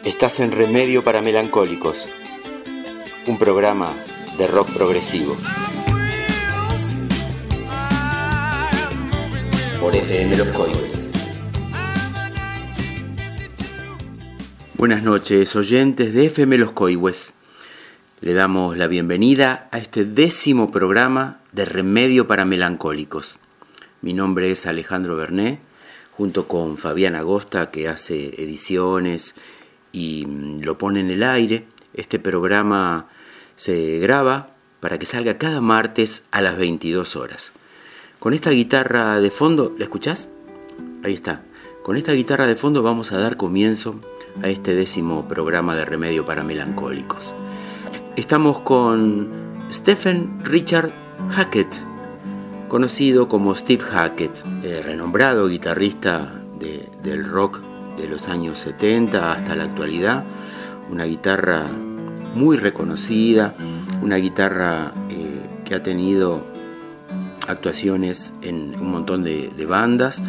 Estás en Remedio para Melancólicos, un programa de rock progresivo. Por FM Los Coihues. Buenas noches, oyentes de FM Los Coihues. Le damos la bienvenida a este 10º programa de Remedio para Melancólicos. Mi nombre es Alejandro Berné, junto con Fabián Agosta, que hace ediciones y lo pone en el aire. Este programa se graba para que salga cada martes a las 22 horas. Con esta guitarra de fondo, ¿la escuchás? Ahí está. Con esta guitarra de fondo vamos a dar comienzo a este 10º programa de Remedio para Melancólicos. Estamos con Stephen Richard Hackett, conocido como Steve Hackett, renombrado guitarrista del rock de los años 70 hasta la actualidad. Una guitarra muy reconocida, una guitarra que ha tenido actuaciones en un montón de bandas.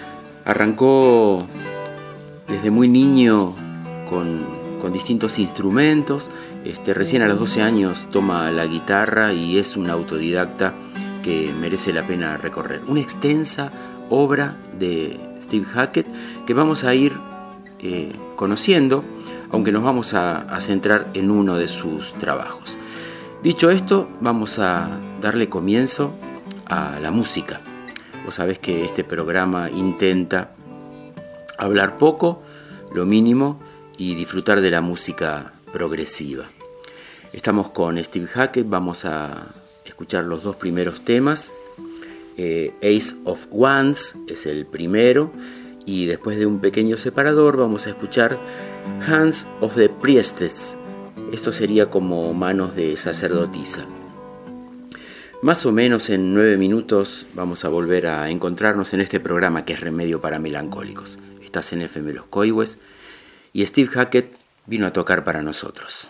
Arrancó desde muy niño con distintos instrumentos. Recién a los 12 años toma la guitarra y es un autodidacta que merece la pena recorrer. Una extensa obra de Steve Hackett que vamos a ir conociendo, aunque nos vamos a centrar en uno de sus trabajos. Dicho esto, vamos a darle comienzo a la música. Vos sabés que este programa intenta hablar poco, lo mínimo, y disfrutar de la música progresiva. Estamos con Steve Hackett, vamos a escuchar los dos primeros temas. Ace of Wands es el primero, y después de un pequeño separador vamos a escuchar Hands of the Priestess. Esto sería como manos de sacerdotisa. Más o menos en 9 minutos vamos a volver a encontrarnos en este programa que es Remedio para Melancólicos. Estás en FM Los Coihues y Steve Hackett vino a tocar para nosotros.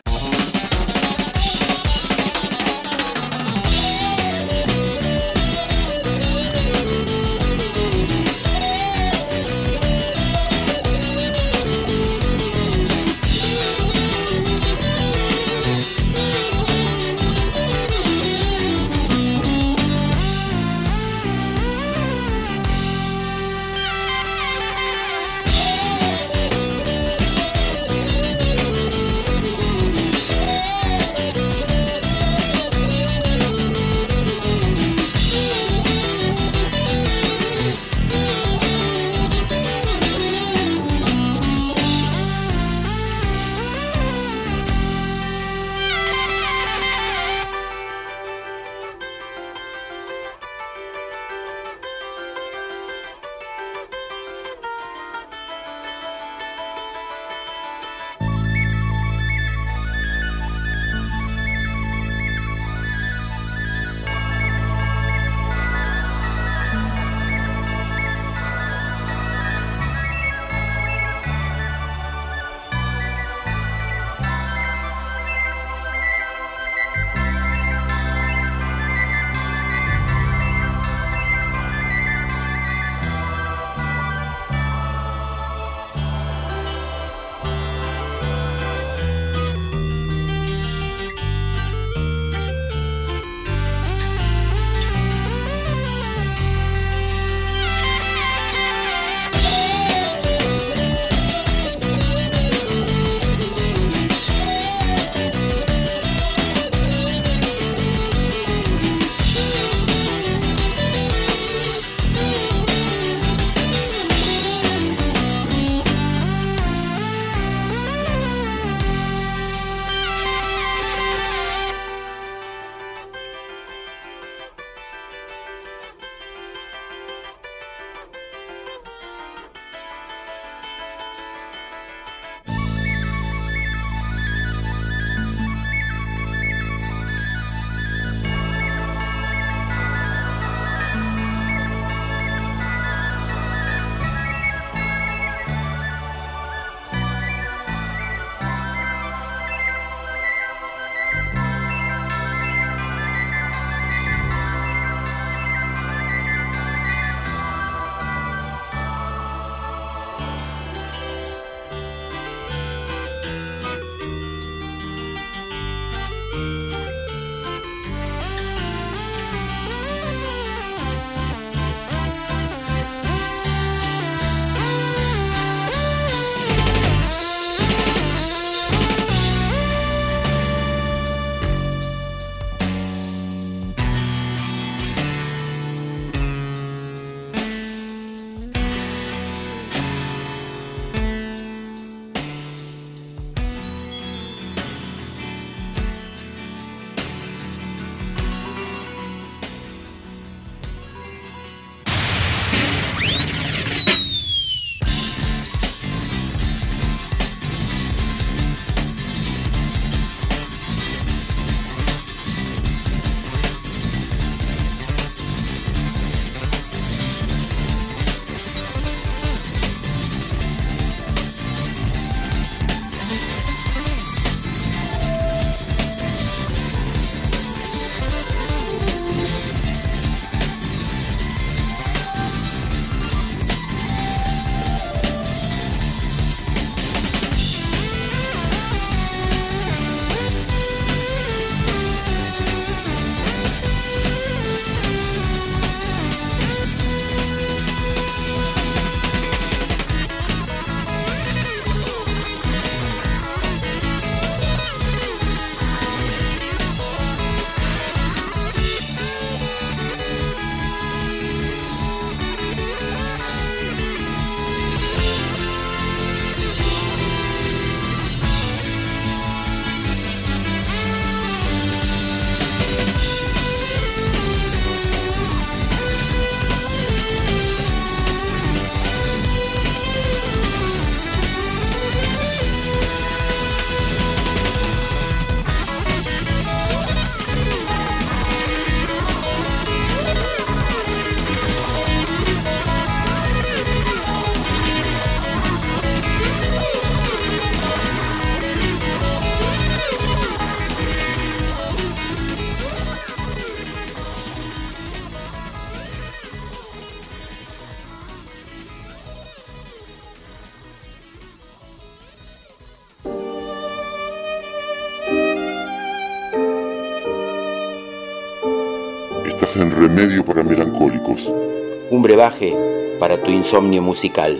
Estás en Remedio para Melancólicos. Un brebaje para tu insomnio musical.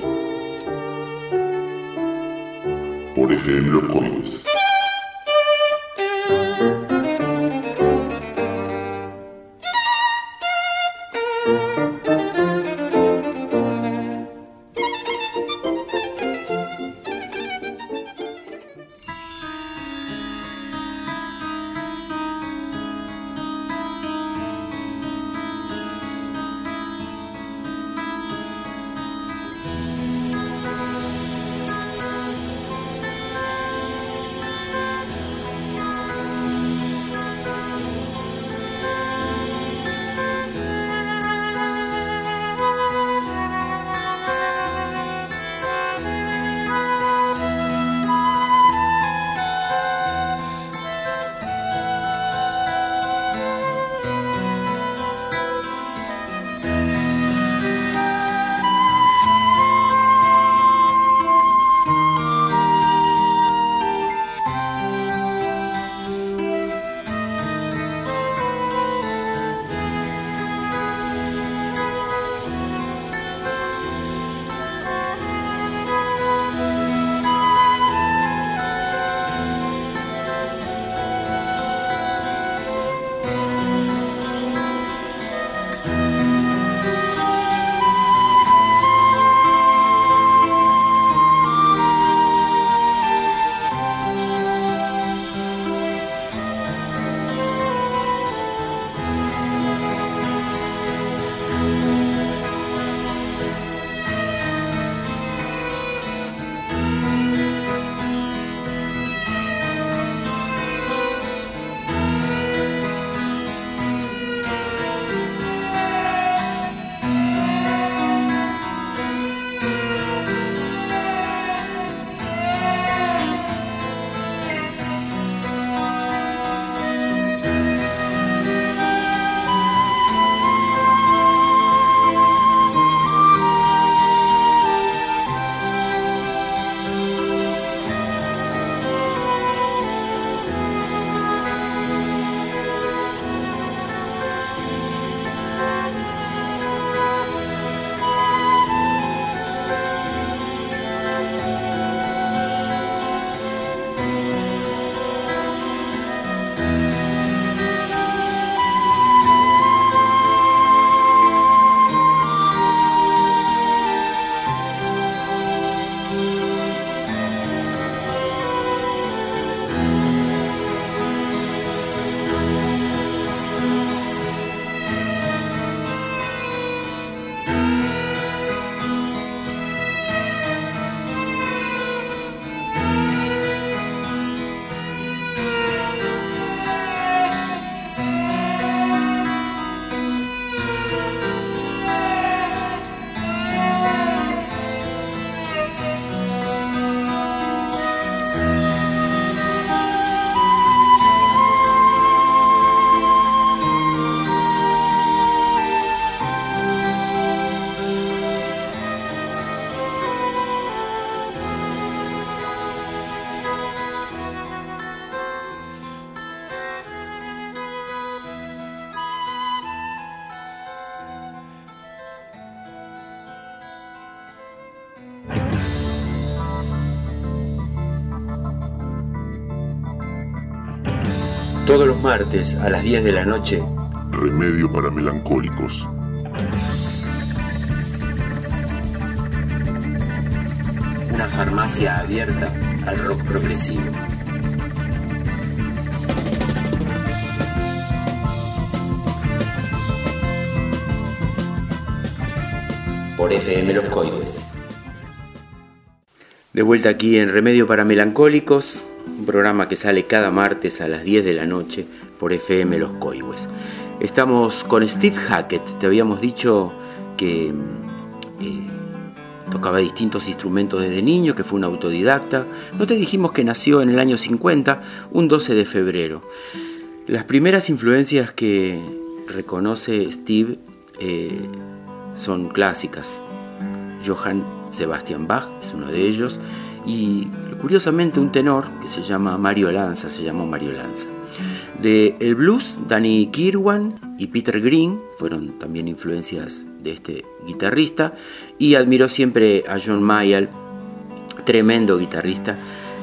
Por FM Los Coihues. Todos los martes a las 10 de la noche. Remedio para Melancólicos. Una farmacia abierta al rock progresivo. Por FM Los Coihues. De vuelta aquí en Remedio para Melancólicos, un programa que sale cada martes a las 10 de la noche por FM Los Coihues. Estamos con Steve Hackett. Te habíamos dicho que tocaba distintos instrumentos desde niño, que fue un autodidacta. No te dijimos que nació en el año 50, un 12 de febrero. Las primeras influencias que reconoce Steve son clásicas. Johann Sebastian Bach es uno de ellos, y curiosamente un tenor que se llamó Mario Lanza. De el blues, Danny Kirwan y Peter Green fueron también influencias de este guitarrista, y admiró siempre a John Mayall, tremendo guitarrista,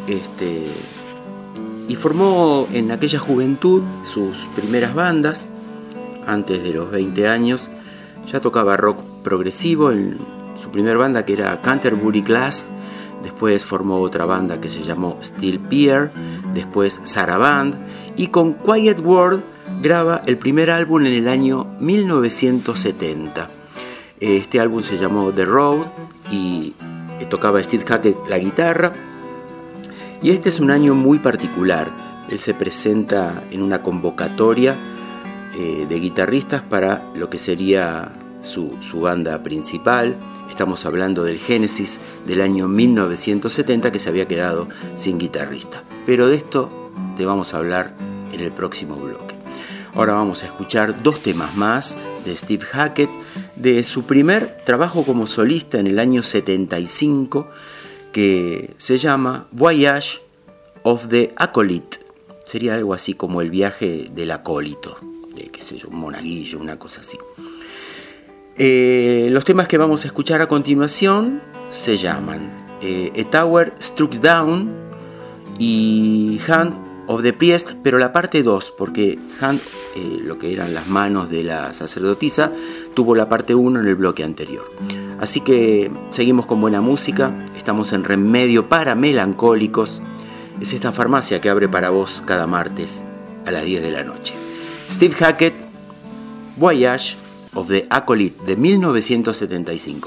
y formó en aquella juventud sus primeras bandas. Antes de los 20 años ya tocaba rock progresivo en su primer banda, que era Canterbury Glass. Después formó otra banda que se llamó Steel Pier, después Saraband, y con Quiet World graba el primer álbum en el año 1970. Este álbum se llamó The Road y tocaba Steve Hackett la guitarra. Y este es un año muy particular. Él se presenta en una convocatoria de guitarristas para lo que sería su banda principal. Estamos hablando del Genesis del año 1970, que se había quedado sin guitarrista. Pero de esto te vamos a hablar en el próximo bloque. Ahora vamos a escuchar dos temas más de Steve Hackett, de su primer trabajo como solista en el año 75, que se llama Voyage of the Acolyte. Sería algo así como el viaje del acólito, de qué sé yo, un monaguillo, una cosa así. Los temas que vamos a escuchar a continuación se llaman A Tower Struck Down y Hand of the Priest, pero la parte 2, porque Hand, lo que eran las manos de la sacerdotisa, tuvo la parte 1 en el bloque anterior. Así que seguimos con buena música. Estamos en Remedio para Melancólicos. Es esta farmacia que abre para vos cada martes a las 10 de la noche. Steve Hackett, Voyage of the Acolyte de 1975.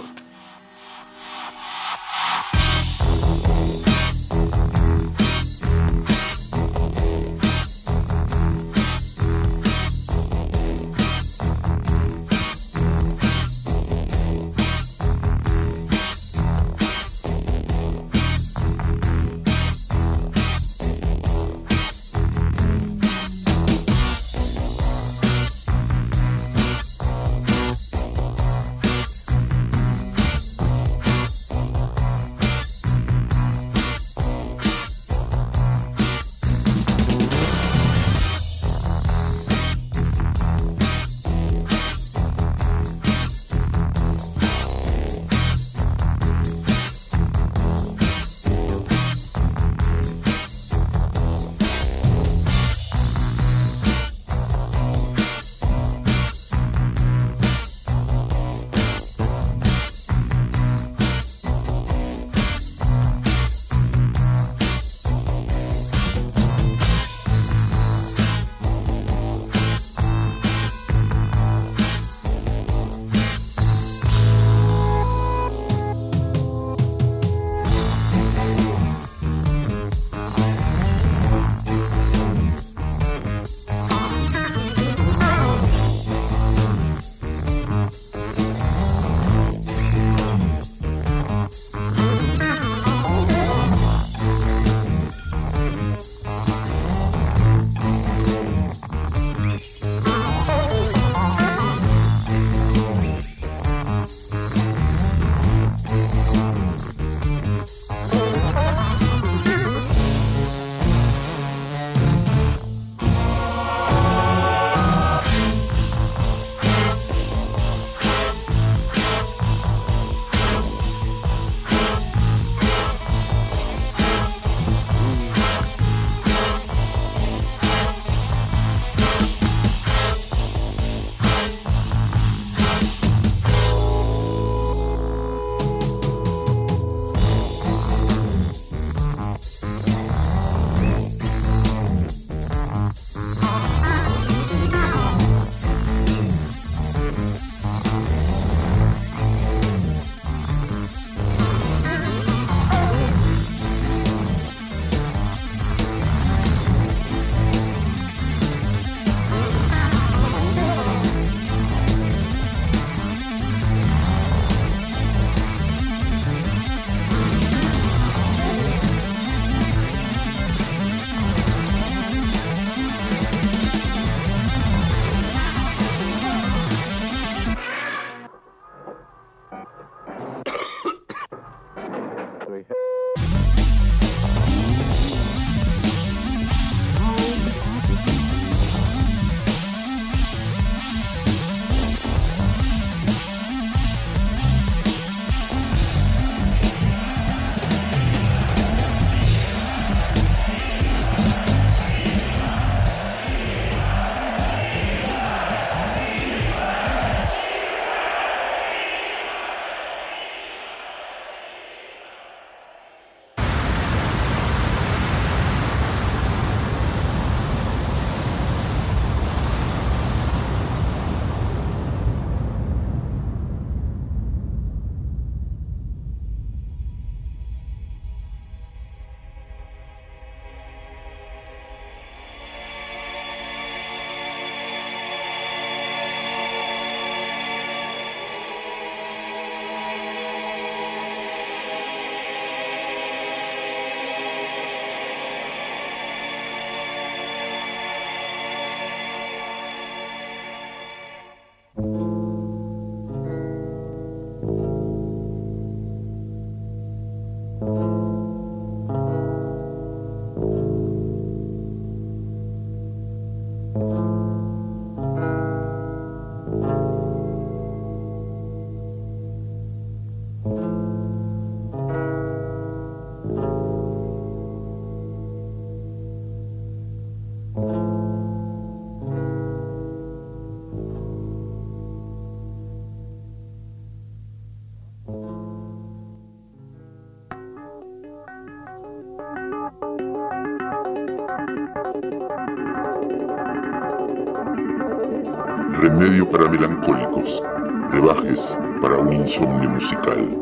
Remedio para melancólicos. Brebajes para un insomnio musical.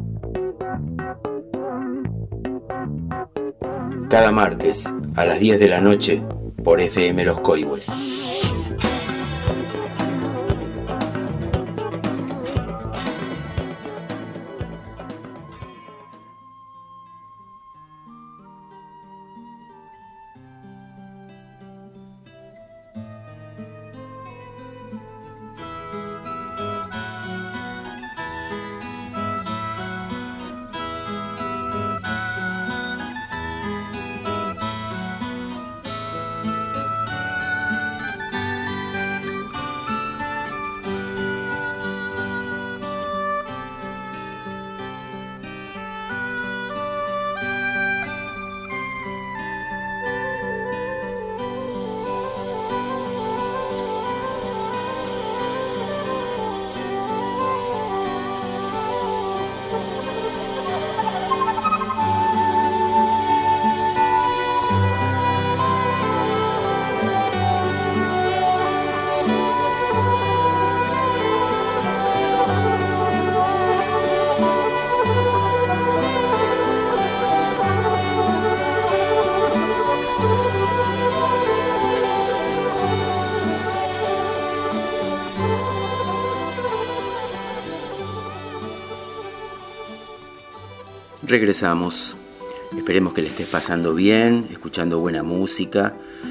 Cada martes a las 10 de la noche por FM Los Coihues. Regresamos. Esperemos que le estés pasando bien, escuchando buena música.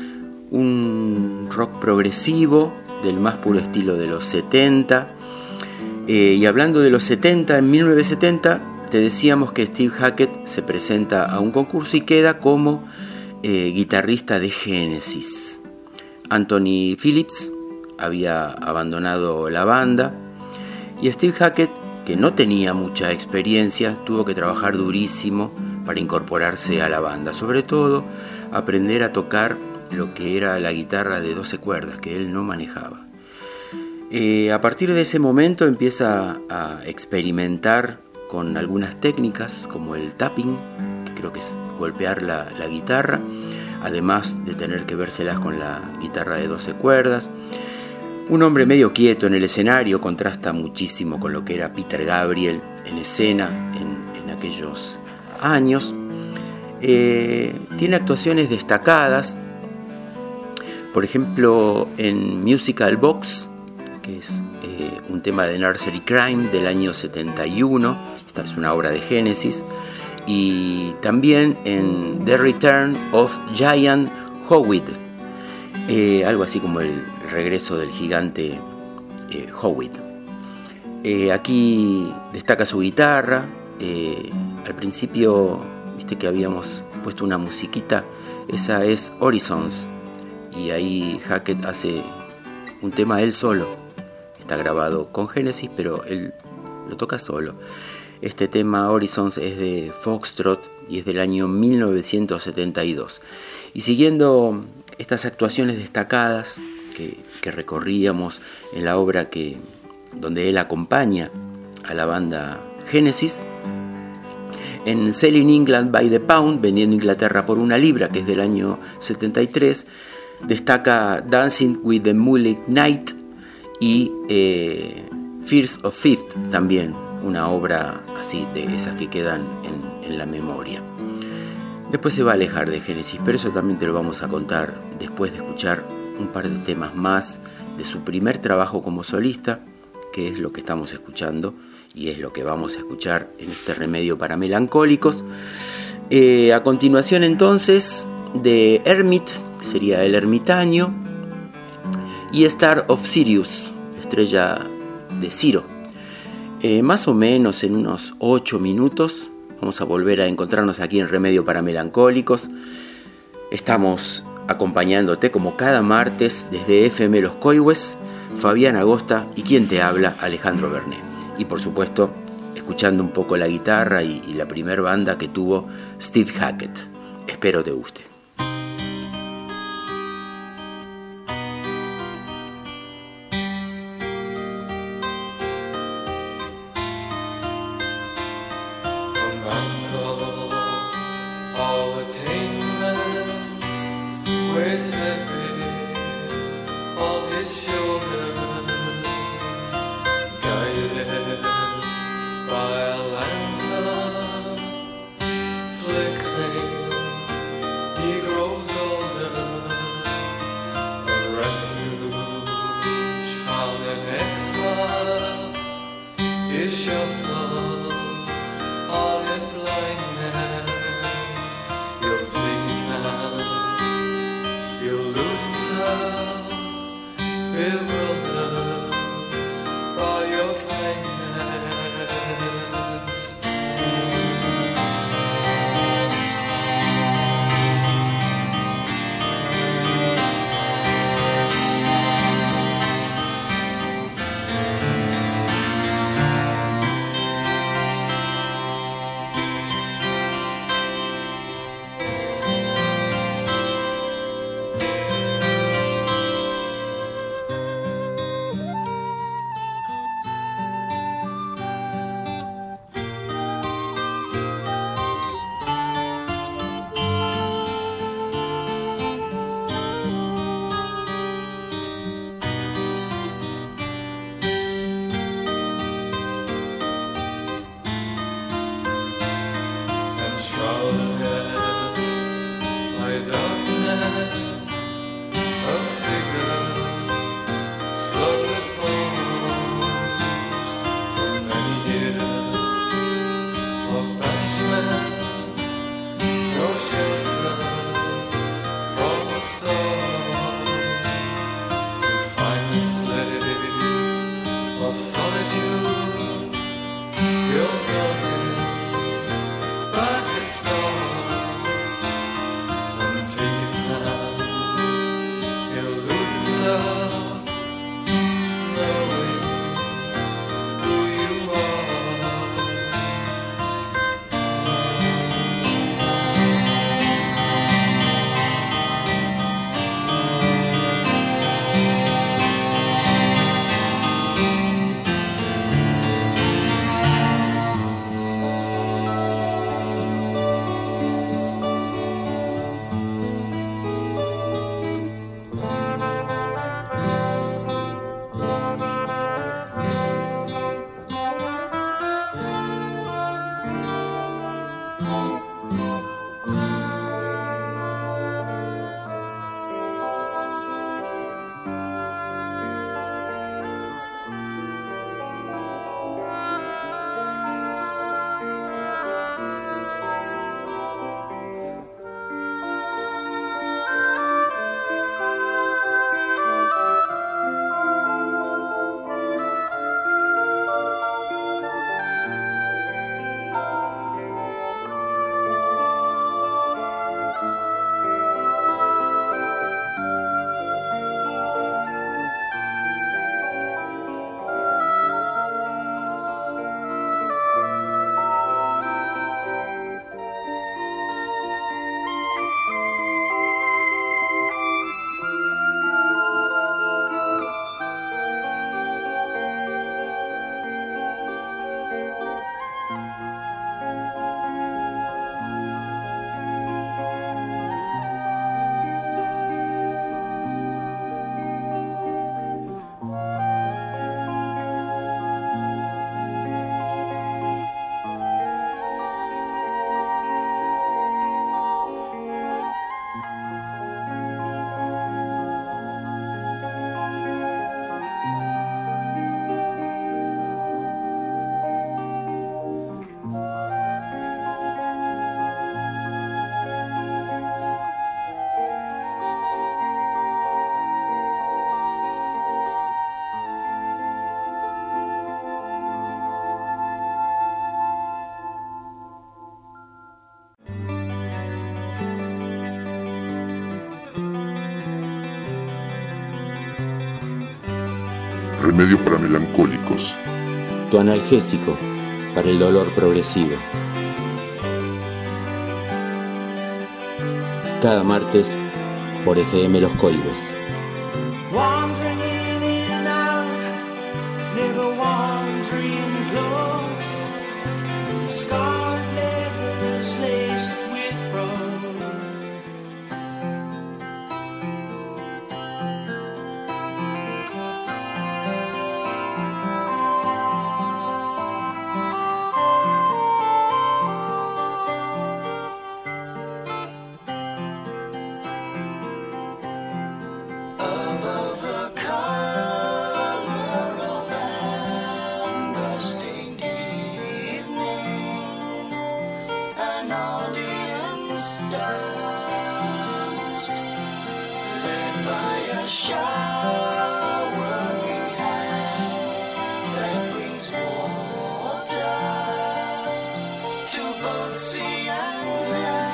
Un rock progresivo del más puro estilo de los 70. Y hablando de los 70, en 1970 te decíamos que Steve Hackett se presenta a un concurso y queda como guitarrista de Genesis. Anthony Phillips había abandonado la banda y Steve Hackett, que no tenía mucha experiencia, tuvo que trabajar durísimo para incorporarse a la banda, sobre todo aprender a tocar lo que era la guitarra de 12 cuerdas, que él no manejaba. A partir de ese momento empieza a experimentar con algunas técnicas como el tapping, que creo que es golpear la guitarra, además de tener que vérselas con la guitarra de 12 cuerdas. Un hombre medio quieto en el escenario, contrasta muchísimo con lo que era Peter Gabriel en escena en aquellos años. Tiene actuaciones destacadas, por ejemplo en Musical Box, que es un tema de Nursery Crime del año 71, esta es una obra de Genesis, y también en The Return of Giant Howitt, algo así como el regreso del gigante Howitt. Aquí destaca su guitarra. Al principio, viste que habíamos puesto una musiquita, esa es Horizons, y ahí Hackett hace un tema él solo. Está grabado con Genesis, pero él lo toca solo. Este tema Horizons es de Foxtrot y es del año 1972. Y siguiendo estas actuaciones destacadas que recorríamos en la obra donde él acompaña a la banda Genesis, en Selling England by the Pound, vendiendo Inglaterra por una libra, que es del año 73, destaca Dancing with the Moonlit Night y Fears of Fifth, también una obra así de esas que quedan en la memoria. Después se va a alejar de Genesis, pero eso también te lo vamos a contar después de escuchar un par de temas más de su primer trabajo como solista, que es lo que estamos escuchando y es lo que vamos a escuchar en este remedio para melancólicos. A continuación entonces de Hermit, que sería el ermitaño, y Star of Sirius, estrella de Ciro. Más o menos en unos 8 minutos Vamos a volver a encontrarnos aquí en Remedio para Melancólicos. Estamos acompañándote como cada martes desde FM Los Coihues, Fabián Agosta y quien te habla, Alejandro Bernet. Y por supuesto, escuchando un poco la guitarra y la primer banda que tuvo Steve Hackett. Espero te guste. You're coming back a star. Remedio para melancólicos. Tu analgésico para el dolor progresivo. Cada martes por FM Los Coihues. Wandering in and out, never wandering close. Scarlet letters laced with rose. Above the color of amber-stained evening, an audience danced, led by a showering hand that brings water to both sea and land.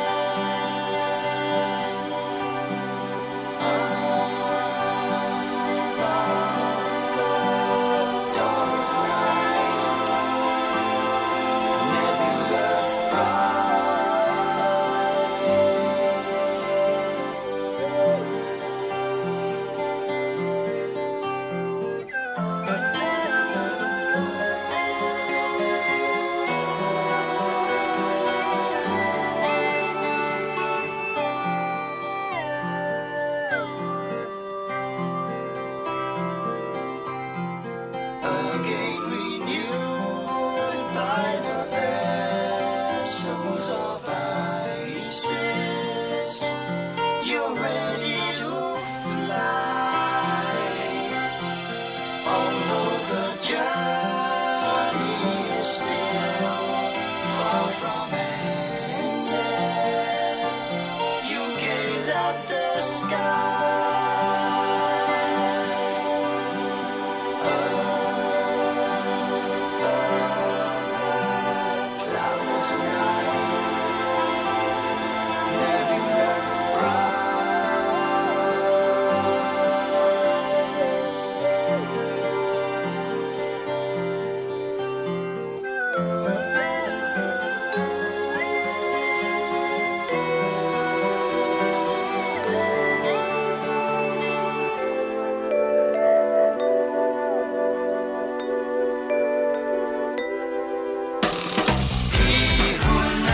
Again renewed by the vessels of Isis, you're ready to fly. Although the journey is still far from ended, you gaze at the sky. He who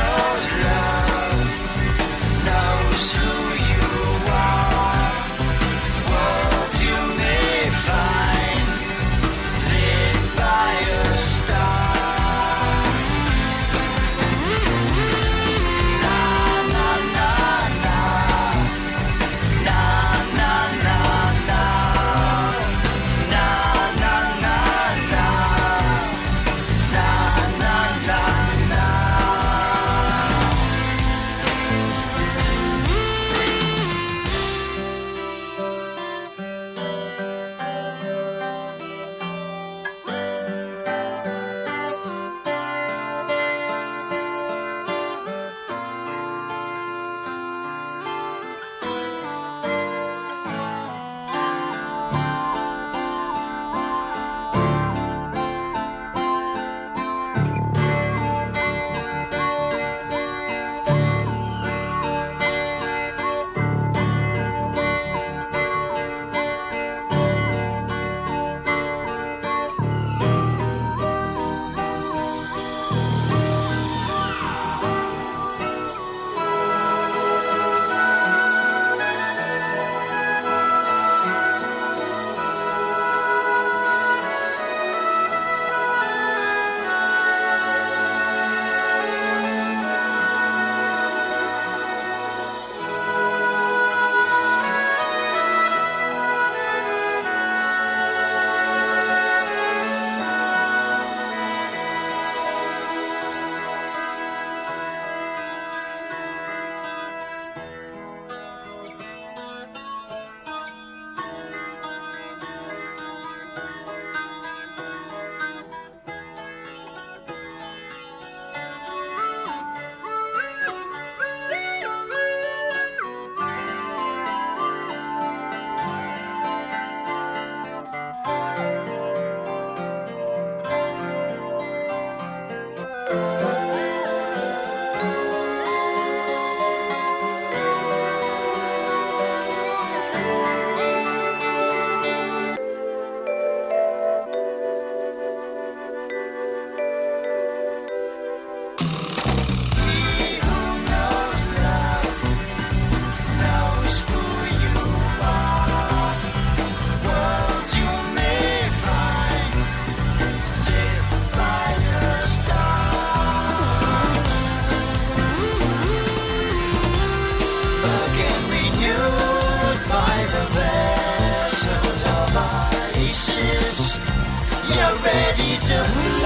to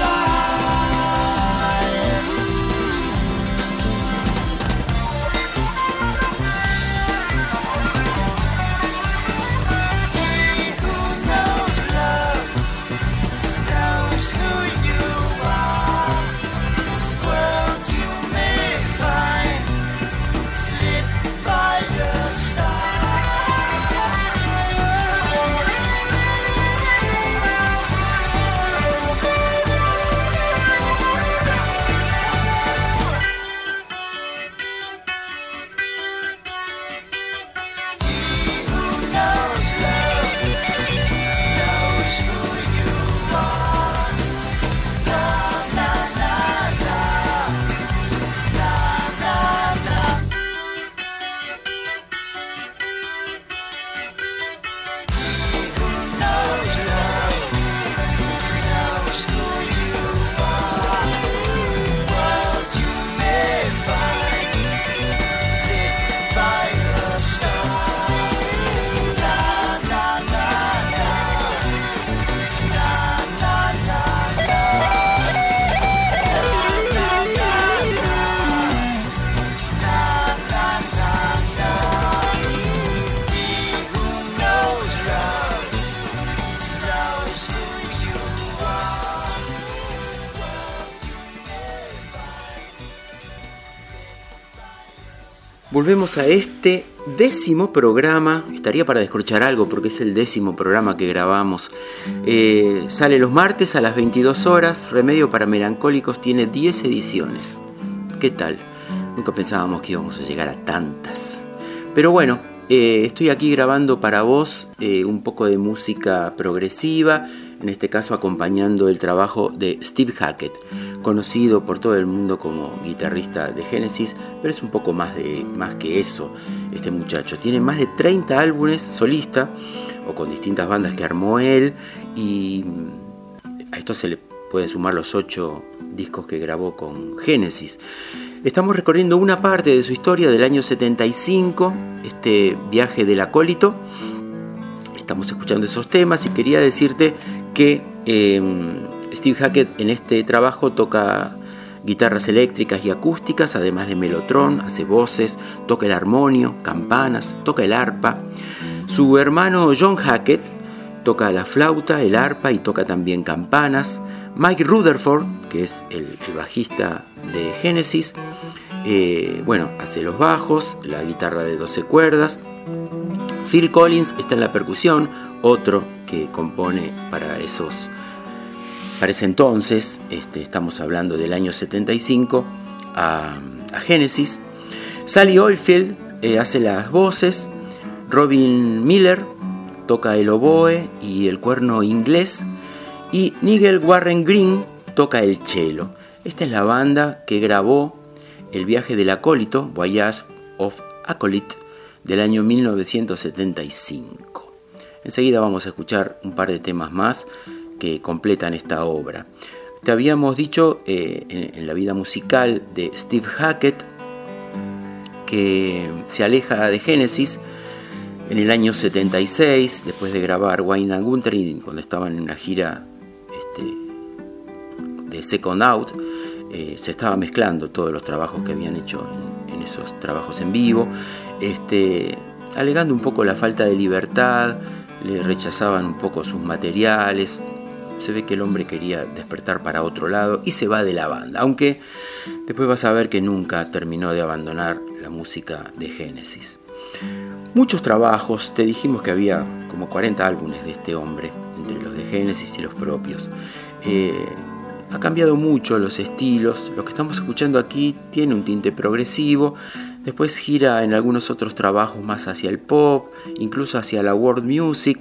fly. He who knows love knows who you are. Worlds you may find lit by your star. Volvemos a este 10º programa. Estaría para descorchar algo porque es el 10º programa que grabamos. Sale los martes a las 22 horas. Remedio para Melancólicos tiene 10 ediciones. ¿Qué tal? Nunca pensábamos que íbamos a llegar a tantas. Pero bueno, estoy aquí grabando para vos un poco de música progresiva. En este caso acompañando el trabajo de Steve Hackett, conocido por todo el mundo como guitarrista de Genesis, pero es un poco más que eso este muchacho. Tiene más de 30 álbumes solista o con distintas bandas que armó él, y a esto se le pueden sumar los 8 discos que grabó con Genesis. Estamos recorriendo una parte de su historia del año 75, este viaje del acólito. Estamos escuchando esos temas y quería decirte que Steve Hackett en este trabajo toca guitarras eléctricas y acústicas, además de melotron, hace voces, toca el armonio, campanas, toca el arpa. Su hermano John Hackett toca la flauta, el arpa y toca también campanas. Mike Rutherford, que es el bajista de Genesis, hace los bajos, la guitarra de 12 cuerdas. Phil Collins está en la percusión, otro que compone para ese entonces, estamos hablando del año 75, a Genesis. Sally Oldfield hace las voces, Robin Miller toca el oboe y el cuerno inglés, y Nigel Warren Green toca el cello. Esta es la banda que grabó El viaje del acólito, Voyage of Acolyte, del año 1975. Enseguida vamos a escuchar un par de temas más que completan esta obra. Te habíamos dicho en la vida musical de Steve Hackett que se aleja de Genesis en el año 76, después de grabar Wine and Gunther, y cuando estaban en una gira de Second Out, se estaba mezclando todos los trabajos que habían hecho en esos trabajos en vivo, alegando un poco la falta de libertad, le rechazaban un poco sus materiales. Se ve que el hombre quería despertar para otro lado y se va de la banda, aunque después vas a ver que nunca terminó de abandonar la música de Genesis. Muchos trabajos, te dijimos que había como 40 álbumes de este hombre, entre los de Genesis y los propios. Ha cambiado mucho los estilos. Lo que estamos escuchando aquí tiene un tinte progresivo, después gira en algunos otros trabajos más hacia el pop, incluso hacia la world music.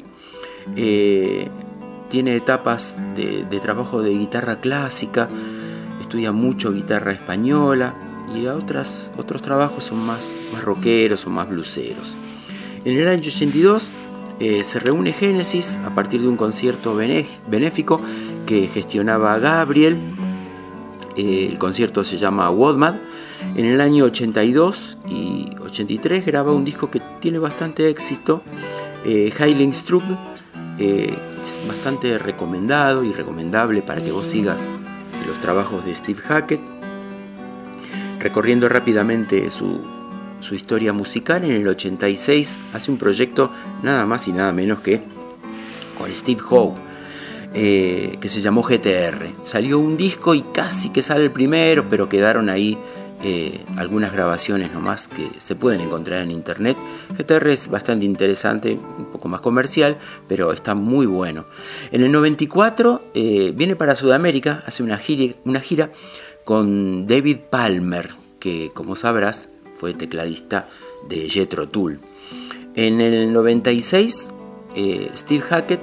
Tiene etapas de trabajo de guitarra clásica, estudia mucho guitarra española, y otros trabajos son más rockeros o más bluseros. En el año 82 se reúne Genesis a partir de un concierto benéfico que gestionaba Gabriel. El concierto se llama Woodmad. En el año 82 y 83 graba un disco que tiene bastante éxito, Heiligenstraum, es bastante recomendado y recomendable para que vos sigas los trabajos de Steve Hackett. Recorriendo rápidamente su historia musical, en el 86 hace un proyecto nada más y nada menos que con Steve Howe, que se llamó GTR. Salió un disco y casi que sale el primero, pero quedaron ahí algunas grabaciones nomás que se pueden encontrar en internet. GTR es bastante interesante, un poco más comercial, pero está muy bueno. En el 94 viene para Sudamérica, hace una gira con David Palmer, que como sabrás fue tecladista de Jethro Tull. En el 96 Steve Hackett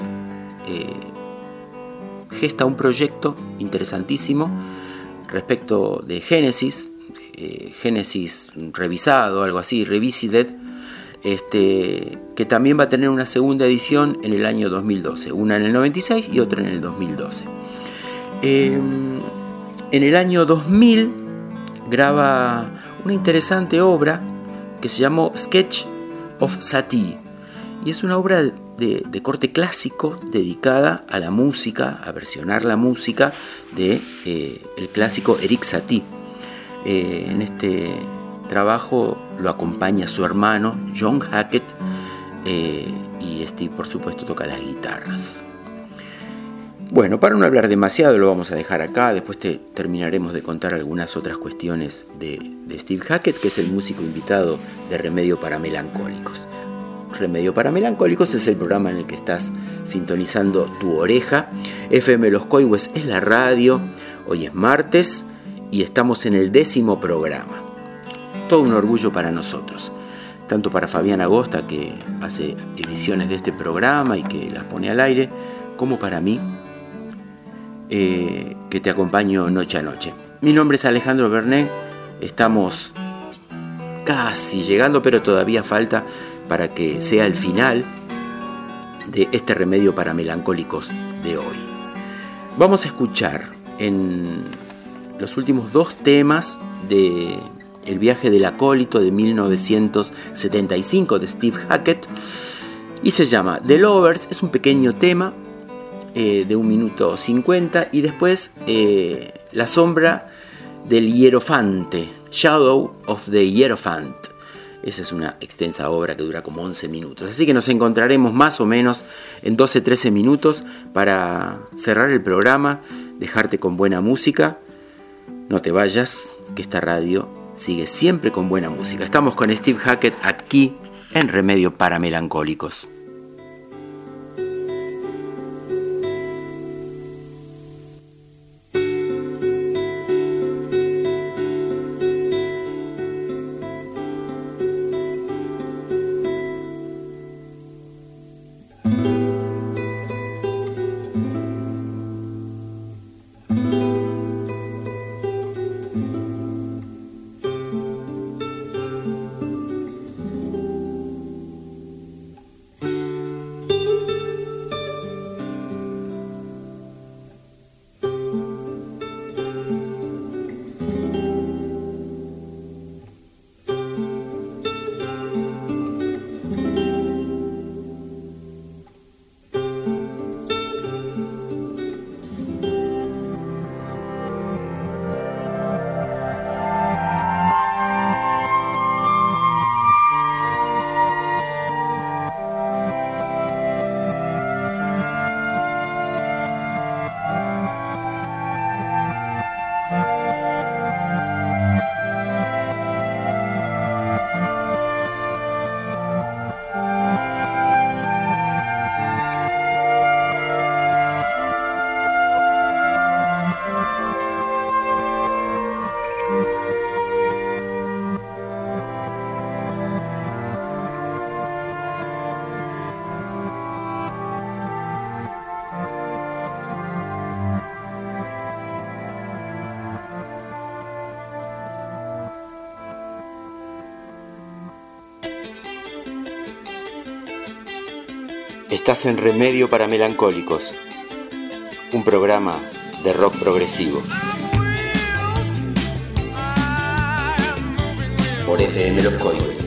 gesta un proyecto interesantísimo respecto de Genesis, Genesis revisado, algo así, Revisited, que también va a tener una segunda edición en el año 2012, una en el 96 y otra en el 2012. En el año 2000 graba una interesante obra que se llamó Sketch of Satie, y es una obra de corte clásico dedicada a la música, a versionar la música de el clásico Erik Satie. En este trabajo lo acompaña su hermano John Hackett, y Steve por supuesto toca las guitarras. Bueno, para no hablar demasiado lo vamos a dejar acá, después terminaremos de contar algunas otras cuestiones de Steve Hackett, que es el músico invitado de Remedio para Melancólicos. Remedio para Melancólicos es el programa en el que estás sintonizando tu oreja. FM Los Coihues es la radio, hoy es martes y estamos en el 10º programa. Todo un orgullo para nosotros, tanto para Fabián Agosta, que hace ediciones de este programa y que las pone al aire, como para mí, que te acompaño noche a noche. Mi nombre es Alejandro Bernet, estamos casi llegando, pero todavía falta para que sea el final de este Remedio para Melancólicos de hoy. Vamos a escuchar en los últimos 2 temas de El viaje del acólito de 1975 de Steve Hackett, y se llama The Lovers. Es un pequeño tema de 1 minuto 50, y después La sombra del hierofante, Shadow of the Hierophant. Esa es una extensa obra que dura como 11 minutos, así que nos encontraremos más o menos en 12-13 minutos para cerrar el programa, dejarte con buena música. No te vayas, que esta radio sigue siempre con buena música. Estamos con Steve Hackett aquí en Remedio para Melancólicos. Estás en Remedio para Melancólicos, un programa de rock progresivo. Por FM Los Coihues.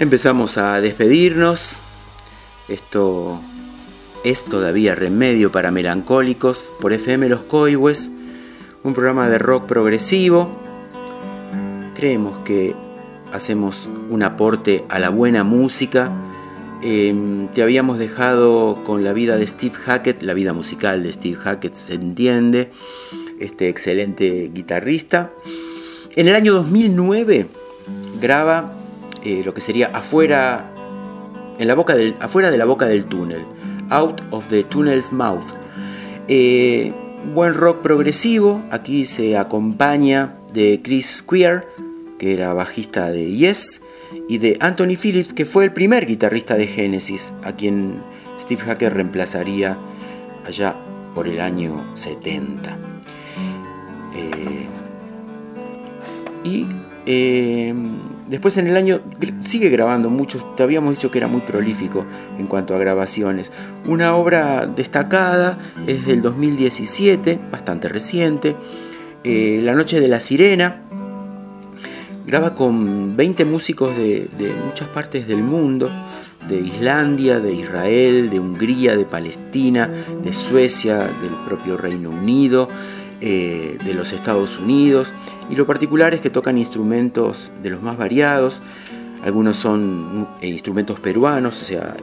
Empezamos a despedirnos. Esto es todavía Remedio para Melancólicos por FM Los Coihues, un programa de rock progresivo. Creemos que hacemos un aporte a la buena música. Te habíamos dejado con la vida de Steve Hackett, la vida musical de Steve Hackett, se entiende, este excelente guitarrista. En el año 2009 graba lo que sería afuera de la boca del túnel, Out of the Tunnel's Mouth. Buen rock progresivo. Aquí se acompaña de Chris Squire, que era bajista de Yes, y de Anthony Phillips, que fue el primer guitarrista de Genesis, a quien Steve Hackett reemplazaría allá por el año 70. Después en el año sigue grabando muchos. Te habíamos dicho que era muy prolífico en cuanto a grabaciones. Una obra destacada es del 2017, bastante reciente, La Noche de la Sirena. Graba con 20 músicos de muchas partes del mundo, de Islandia, de Israel, de Hungría, de Palestina, de Suecia, del propio Reino Unido, de los Estados Unidos. Y lo particular es que tocan instrumentos de los más variados. Algunos son instrumentos peruanos, o sea,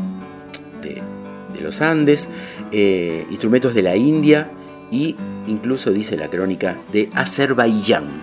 de los Andes, instrumentos de la India e incluso, dice la crónica, de Azerbaiyán.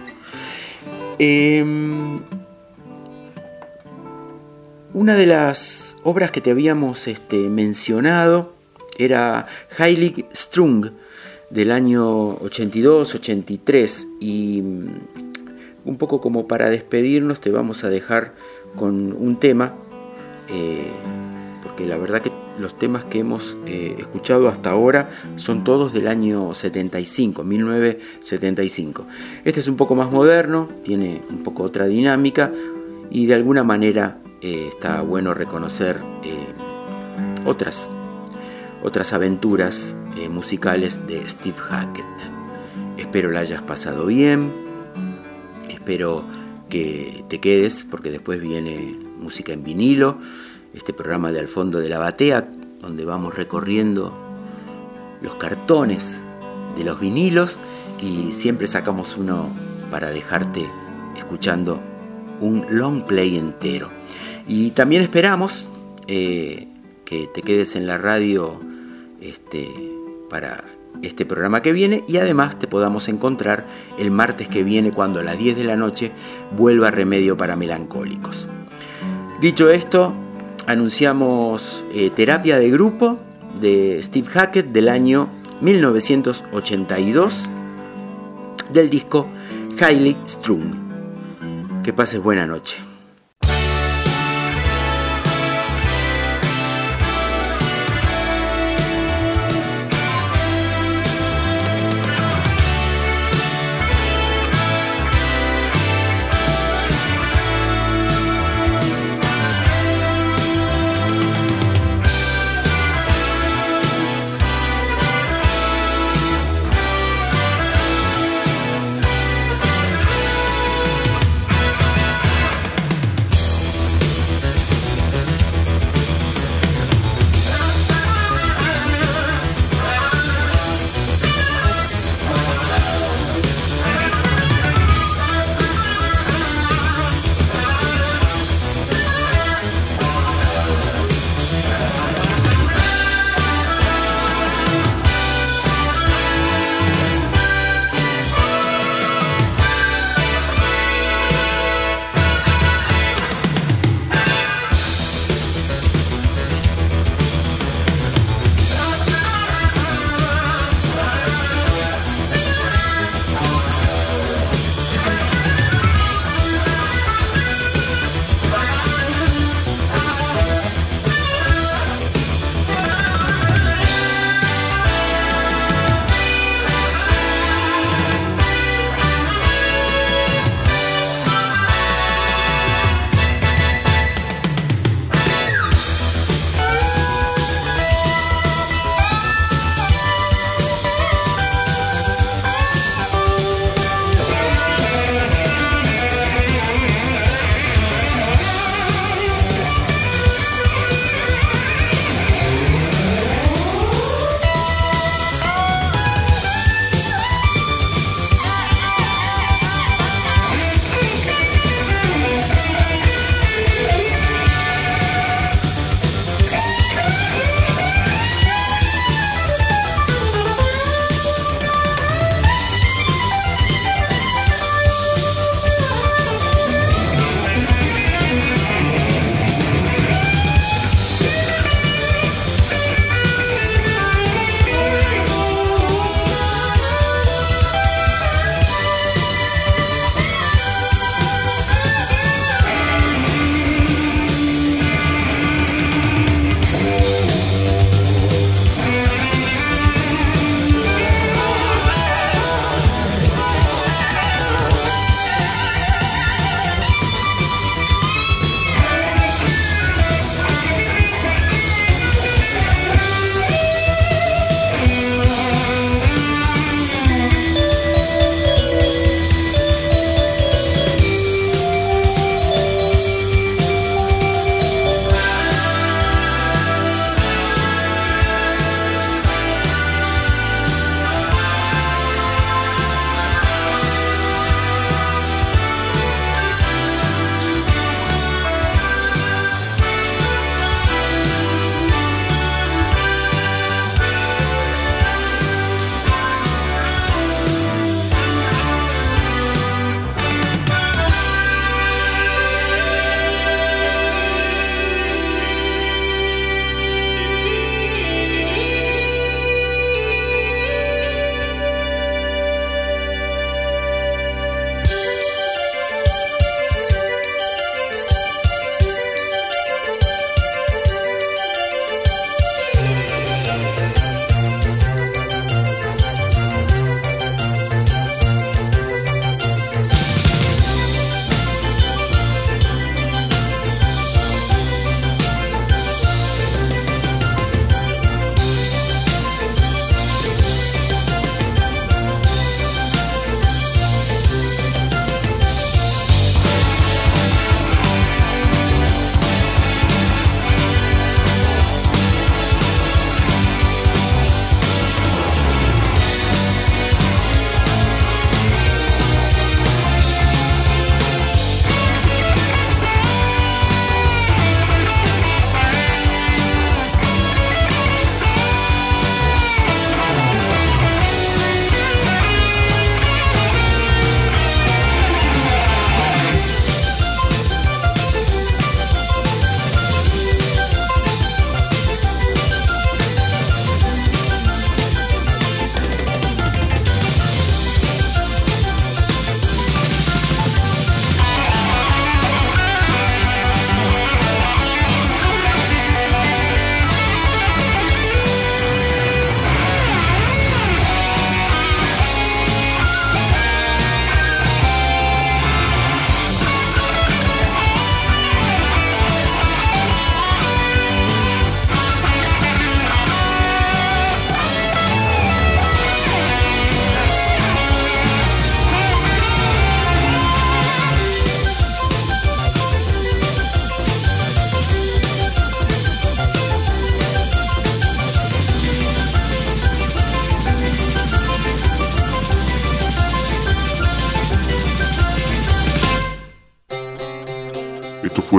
Una de las obras que te habíamos mencionado era Heilig Strung, del año 82-83, y un poco como para despedirnos te vamos a dejar con un tema, porque la verdad que los temas que hemos escuchado hasta ahora son todos del año 75, 1975. Este es un poco más moderno, tiene un poco otra dinámica y de alguna manera está bueno reconocer otras aventuras musicales de Steve Hackett. Espero la hayas pasado bien, espero que te quedes porque después viene música en vinilo, este programa de Al Fondo de la Batea, donde vamos recorriendo los cartones de los vinilos y siempre sacamos uno para dejarte escuchando un long play entero. Y también esperamos que te quedes en la radio para este programa que viene, y además te podamos encontrar el martes que viene, cuando a las 10 de la noche vuelva Remedio para Melancólicos. Dicho esto, anunciamos Terapia de Grupo de Steve Hackett del año 1982, del disco Heilig Strung. Que pases buena noche.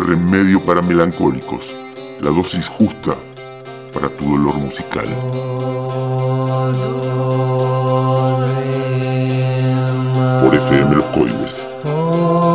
Remedio para Melancólicos, la dosis justa para tu dolor musical. Por FM Los Coihues.